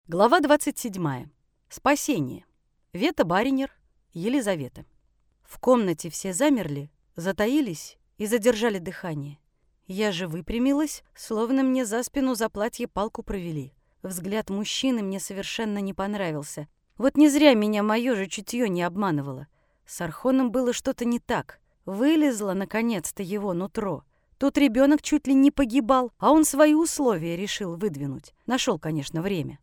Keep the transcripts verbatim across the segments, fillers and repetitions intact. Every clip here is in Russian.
Глава двадцать седьмая. Спасение. Вета Баринер, Елизавета. В комнате все замерли, затаились и задержали дыхание. Я же выпрямилась, словно мне за спину за платье палку провели. Взгляд мужчины мне совершенно не понравился. Вот не зря меня моё же чутье не обманывало. С Архоном было что-то не так. Вылезло, наконец-то, его нутро. Тут ребенок чуть ли не погибал, а он свои условия решил выдвинуть. Нашел, конечно, время.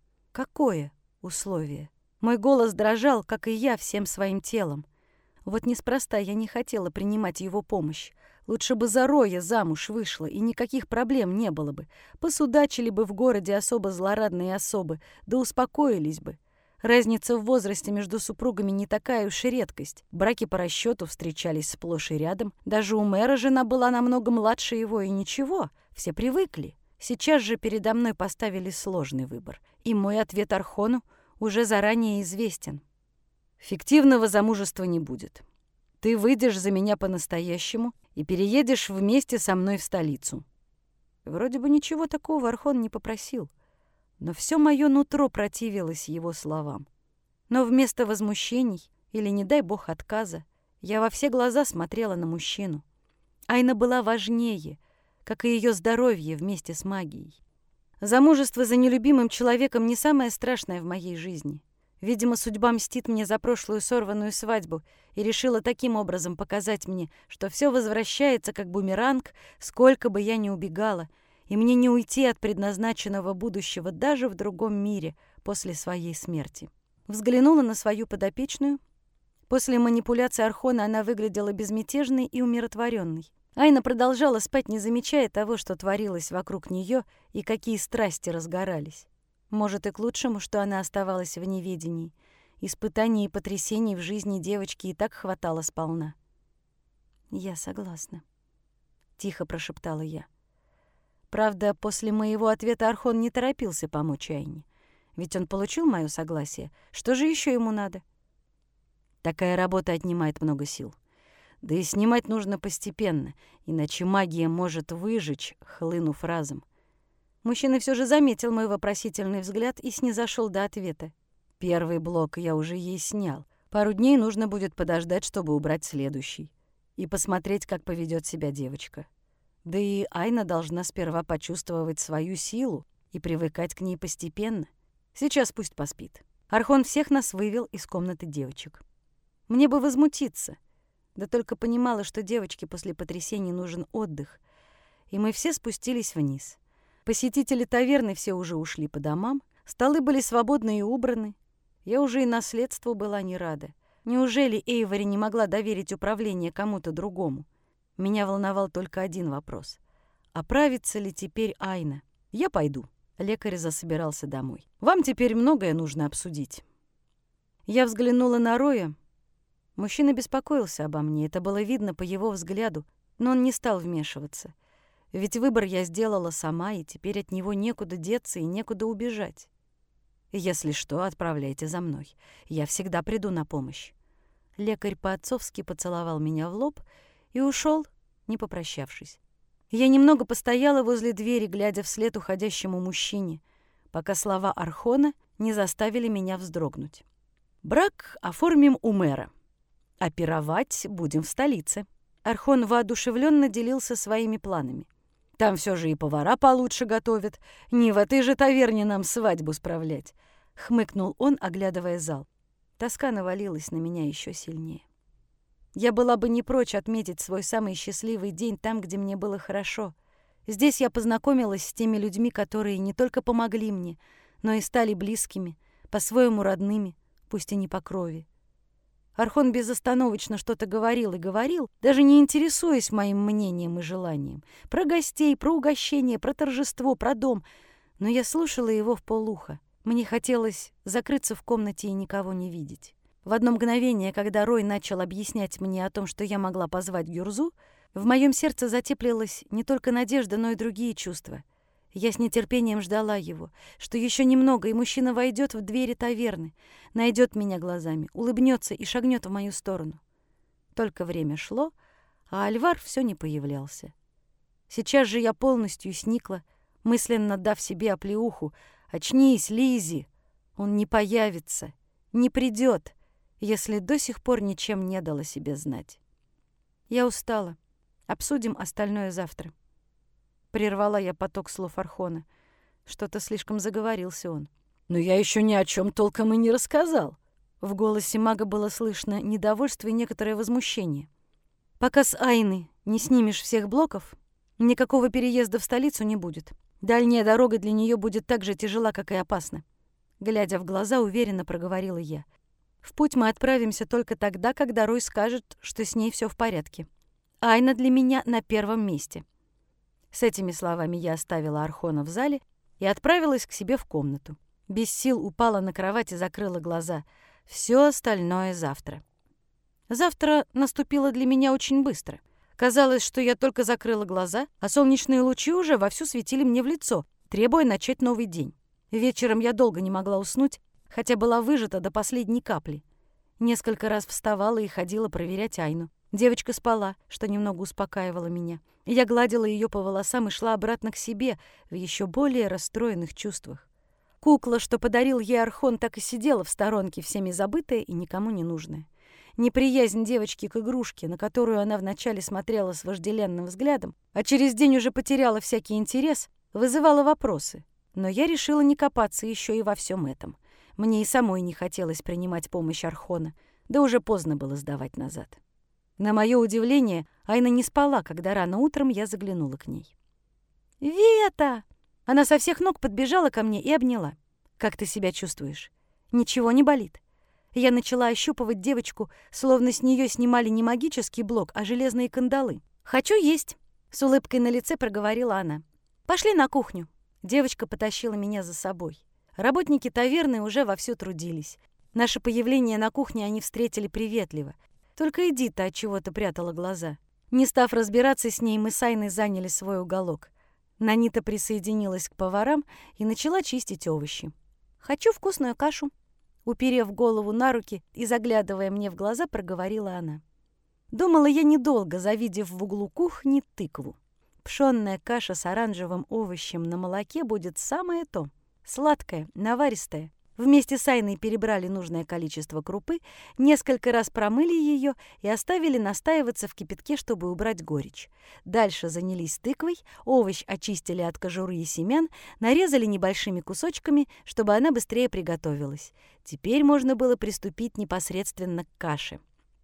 Какое условие? Мой голос дрожал, как и я, всем своим телом. Вот неспроста я не хотела принимать его помощь. Лучше бы за Роя замуж вышла, и никаких проблем не было бы. Посудачили бы в городе особо злорадные особы, да успокоились бы. Разница в возрасте между супругами не такая уж и редкость. Браки по расчету встречались сплошь и рядом. Даже у мэра жена была намного младше его, и ничего, все привыкли. Сейчас же передо мной поставили сложный выбор, и мой ответ Архону уже заранее известен. Фиктивного замужества не будет. Ты выйдешь за меня по-настоящему и переедешь вместе со мной в столицу. Вроде бы ничего такого Архон не попросил, но все мое нутро противилось его словам. Но вместо возмущений или, не дай бог, отказа, я во все глаза смотрела на мужчину. Айна была важнее, как и ее здоровье вместе с магией. Замужество за нелюбимым человеком не самое страшное в моей жизни. Видимо, судьба мстит мне за прошлую сорванную свадьбу и решила таким образом показать мне, что все возвращается как бумеранг, сколько бы я ни убегала, и мне не уйти от предназначенного будущего даже в другом мире после своей смерти. Взглянула на свою подопечную. После манипуляции Архона она выглядела безмятежной и умиротворенной. Айна продолжала спать, не замечая того, что творилось вокруг нее и какие страсти разгорались. Может, и к лучшему, что она оставалась в неведении. Испытаний и потрясений в жизни девочки и так хватало сполна. «Я согласна», — тихо прошептала я. Правда, после моего ответа Архон не торопился помочь Айне. Ведь он получил мое согласие. Что же еще ему надо? Такая работа отнимает много сил. Да и снимать нужно постепенно, иначе магия может выжечь, хлынув разом. Мужчина все же заметил мой вопросительный взгляд и снизошел до ответа. Первый блок я уже ей снял. Пару дней нужно будет подождать, чтобы убрать следующий. И посмотреть, как поведет себя девочка. Да и Айна должна сперва почувствовать свою силу и привыкать к ней постепенно. Сейчас пусть поспит. Архон всех нас вывел из комнаты девочек. Мне бы возмутиться. Да только понимала, что девочке после потрясений нужен отдых. И мы все спустились вниз. Посетители таверны все уже ушли по домам. Столы были свободны и убраны. Я уже и наследству была не рада. Неужели Эйвори не могла доверить управление кому-то другому? Меня волновал только один вопрос. Оправится ли теперь Айна? Я пойду. Лекарь засобирался домой. Вам теперь многое нужно обсудить. Я взглянула на Роя. Мужчина беспокоился обо мне, это было видно по его взгляду, но он не стал вмешиваться. Ведь выбор я сделала сама, и теперь от него некуда деться и некуда убежать. Если что, отправляйте за мной. Я всегда приду на помощь. Лекарь по-отцовски поцеловал меня в лоб и ушел, не попрощавшись. Я немного постояла возле двери, глядя вслед уходящему мужчине, пока слова Архона не заставили меня вздрогнуть. Брак оформим у мэра. А пировать будем в столице. Архон воодушевленно делился своими планами. Там все же и повара получше готовят. Не в этой же таверне нам свадьбу справлять. Хмыкнул он, оглядывая зал. Тоска навалилась на меня еще сильнее. Я была бы не прочь отметить свой самый счастливый день там, где мне было хорошо. Здесь я познакомилась с теми людьми, которые не только помогли мне, но и стали близкими, по-своему родными, пусть и не по крови. Архон безостановочно что-то говорил и говорил, даже не интересуясь моим мнением и желанием. Про гостей, про угощение, про торжество, про дом. Но я слушала его вполуха. Мне хотелось закрыться в комнате и никого не видеть. В одно мгновение, когда Рой начал объяснять мне о том, что я могла позвать Гюрзу, в моем сердце затеплилась не только надежда, но и другие чувства. Я с нетерпением ждала его, что еще немного, и мужчина войдет в двери таверны, найдет меня глазами, улыбнется и шагнет в мою сторону. Только время шло, а Альвар все не появлялся. Сейчас же я полностью сникла, мысленно дав себе оплеуху, Очнись, Лиззи! Он не появится, не придет, если до сих пор ничем не дал о себе знать. Я устала. Обсудим остальное завтра. Прервала я поток слов Архона. Что-то слишком заговорился он. Но я еще ни о чем толком и не рассказал. В голосе мага было слышно недовольство и некоторое возмущение. Пока с Айны не снимешь всех блоков, никакого переезда в столицу не будет. Дальняя дорога для нее будет так же тяжела, как и опасна. Глядя в глаза, уверенно проговорила я. В путь мы отправимся только тогда, когда Рой скажет, что с ней все в порядке. Айна для меня на первом месте. С этими словами я оставила Архона в зале и отправилась к себе в комнату. Без сил упала на кровать и закрыла глаза. Все остальное завтра. Завтра наступило для меня очень быстро. Казалось, что я только закрыла глаза, а солнечные лучи уже вовсю светили мне в лицо, требуя начать новый день. Вечером я долго не могла уснуть, хотя была выжата до последней капли. Несколько раз вставала и ходила проверять Айну. Девочка спала, что немного успокаивало меня. Я гладила ее по волосам и шла обратно к себе в еще более расстроенных чувствах. Кукла, что подарил ей Архон, так и сидела в сторонке, всеми забытая и никому не нужная. Неприязнь девочки к игрушке, на которую она вначале смотрела с вожделенным взглядом, а через день уже потеряла всякий интерес, вызывала вопросы. Но я решила не копаться еще и во всем этом. Мне и самой не хотелось принимать помощь Архона, да уже поздно было сдавать назад. На мое удивление, Айна не спала, когда рано утром я заглянула к ней. «Вета!» Она со всех ног подбежала ко мне и обняла. «Как ты себя чувствуешь? Ничего не болит?» Я начала ощупывать девочку, словно с нее снимали не магический блок, а железные кандалы. «Хочу есть!» — с улыбкой на лице проговорила она. «Пошли на кухню!» Девочка потащила меня за собой. Работники таверны уже вовсю трудились. Наше появление на кухне они встретили приветливо. Только Эдита от чего-то прятала глаза. Не став разбираться с ней, мы с Айной заняли свой уголок. Нанита присоединилась к поварам и начала чистить овощи. «Хочу вкусную кашу», — уперев голову на руки и заглядывая мне в глаза, проговорила она. Думала я недолго, завидев в углу кухни тыкву. Пшённая каша с оранжевым овощем на молоке будет самое то. Сладкая, наваристая. Вместе с Айной перебрали нужное количество крупы, несколько раз промыли ее и оставили настаиваться в кипятке, чтобы убрать горечь. Дальше занялись тыквой, овощ очистили от кожуры и семян, нарезали небольшими кусочками, чтобы она быстрее приготовилась. Теперь можно было приступить непосредственно к каше.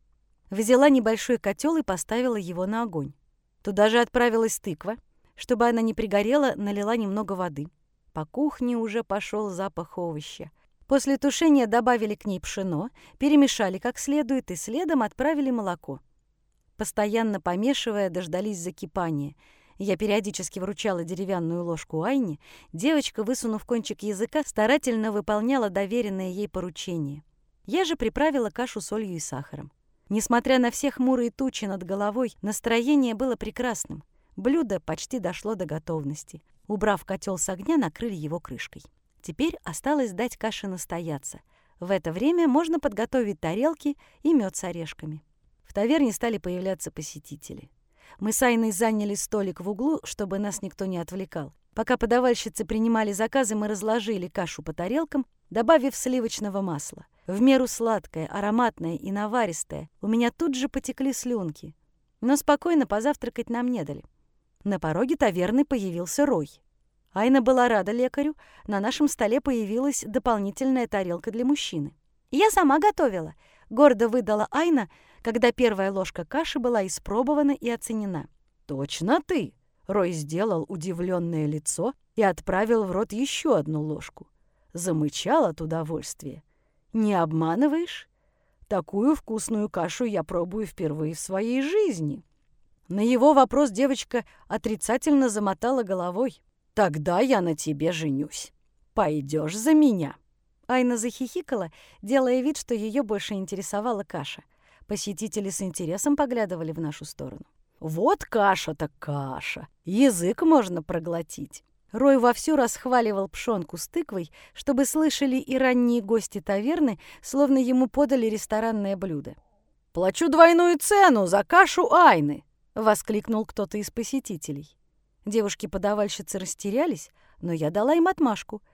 Взяла небольшой котел и поставила его на огонь. Туда же отправилась тыква. Чтобы она не пригорела, налила немного воды. По кухне уже пошел запах овоща. После тушения добавили к ней пшено, перемешали как следует и следом отправили молоко. Постоянно помешивая, дождались закипания. Я периодически вручала деревянную ложку Айне. Девочка, высунув кончик языка, старательно выполняла доверенное ей поручение. Я же приправила кашу солью и сахаром. Несмотря на все хмурые тучи над головой, настроение было прекрасным. Блюдо почти дошло до готовности. Убрав котел с огня, накрыли его крышкой. Теперь осталось дать каше настояться. В это время можно подготовить тарелки и мед с орешками. В таверне стали появляться посетители. Мы с Айной заняли столик в углу, чтобы нас никто не отвлекал. Пока подавальщицы принимали заказы, мы разложили кашу по тарелкам, добавив сливочного масла. В меру сладкое, ароматное и наваристое. У меня тут же потекли слюнки. Но спокойно позавтракать нам не дали. На пороге таверны появился Рой. Айна была рада лекарю. На нашем столе появилась дополнительная тарелка для мужчины. «Я сама готовила», — гордо выдала Айна, когда первая ложка каши была испробована и оценена. «Точно ты?» — Рой сделал удивленное лицо и отправил в рот еще одну ложку. Замычал от удовольствия. «Не обманываешь? Такую вкусную кашу я пробую впервые в своей жизни». На его вопрос девочка отрицательно замотала головой. «Тогда я на тебе женюсь. Пойдешь за меня». Айна захихикала, делая вид, что ее больше интересовала каша. Посетители с интересом поглядывали в нашу сторону. «Вот каша так каша! Язык можно проглотить!» Рой вовсю расхваливал пшёнку с тыквой, чтобы слышали и ранние гости таверны, словно ему подали ресторанное блюдо. «Плачу двойную цену за кашу Айны!» — воскликнул кто-то из посетителей. Девушки-подавальщицы растерялись, но я дала им отмашку.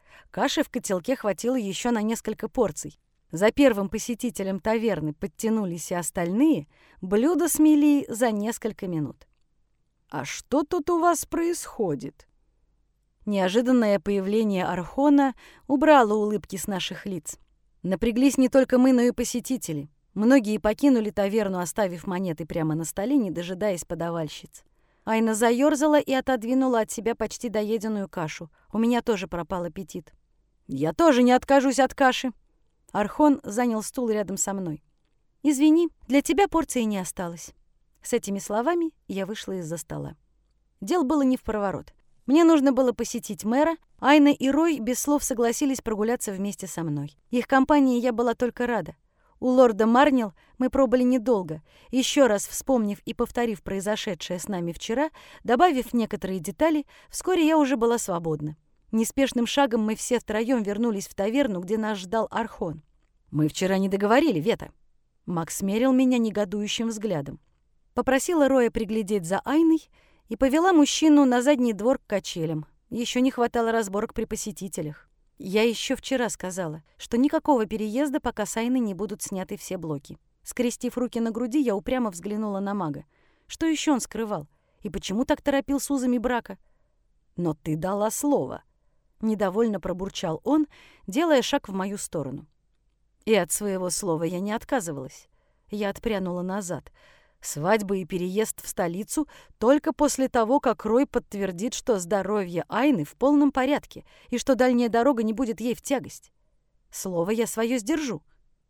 Каши в котелке хватило еще на несколько порций. За первым посетителем таверны подтянулись и остальные, блюдо смели за несколько минут. «А что тут у вас происходит?» Неожиданное появление Архона убрало улыбки с наших лиц. Напряглись не только мы, но и посетители. Многие покинули таверну, оставив монеты прямо на столе, не дожидаясь подавальщиц. Айна заёрзала и отодвинула от себя почти доеденную кашу. У меня тоже пропал аппетит. «Я тоже не откажусь от каши!» Архон занял стул рядом со мной. «Извини, для тебя порции не осталось». С этими словами я вышла из-за стола. Дел было не впроворот. Мне нужно было посетить мэра. Айна и Рой без слов согласились прогуляться вместе со мной. Их компании я была только рада. У лорда Марнил мы пробыли недолго. Еще раз вспомнив и повторив произошедшее с нами вчера, добавив некоторые детали, вскоре я уже была свободна. Неспешным шагом мы все втроем вернулись в таверну, где нас ждал Архон. «Мы вчера не договорили, Вета». Макс мерил меня негодующим взглядом. Попросила Роя приглядеть за Айной и повела мужчину на задний двор к качелям. Еще не хватало разборок при посетителях. Я еще вчера сказала, что никакого переезда, пока с Айной не будут сняты все блоки. Скрестив руки на груди, я упрямо взглянула на мага. Что еще он скрывал? И почему так торопил с узами брака? «Но ты дала слово», — недовольно пробурчал он, делая шаг в мою сторону. И от своего слова я не отказывалась. Я отпрянула назад. Свадьба и переезд в столицу только после того, как Рой подтвердит, что здоровье Айны в полном порядке и что дальняя дорога не будет ей в тягость. Слово я свое сдержу.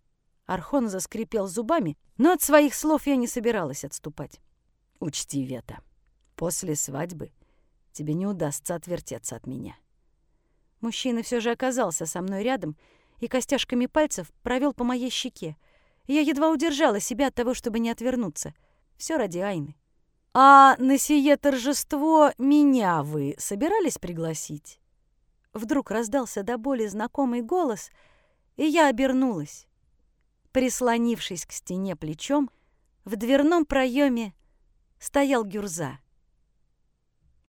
Архон заскрипел зубами, но от своих слов я не собиралась отступать. «Учти, Вета, после свадьбы тебе не удастся отвертеться от меня». Мужчина все же оказался со мной рядом и костяшками пальцев провел по моей щеке. Я едва удержала себя от того, чтобы не отвернуться. Все ради Айны. «А на сие торжество меня вы собирались пригласить?» Вдруг раздался до боли знакомый голос, и я обернулась. Прислонившись к стене плечом, в дверном проеме стоял Гюрза.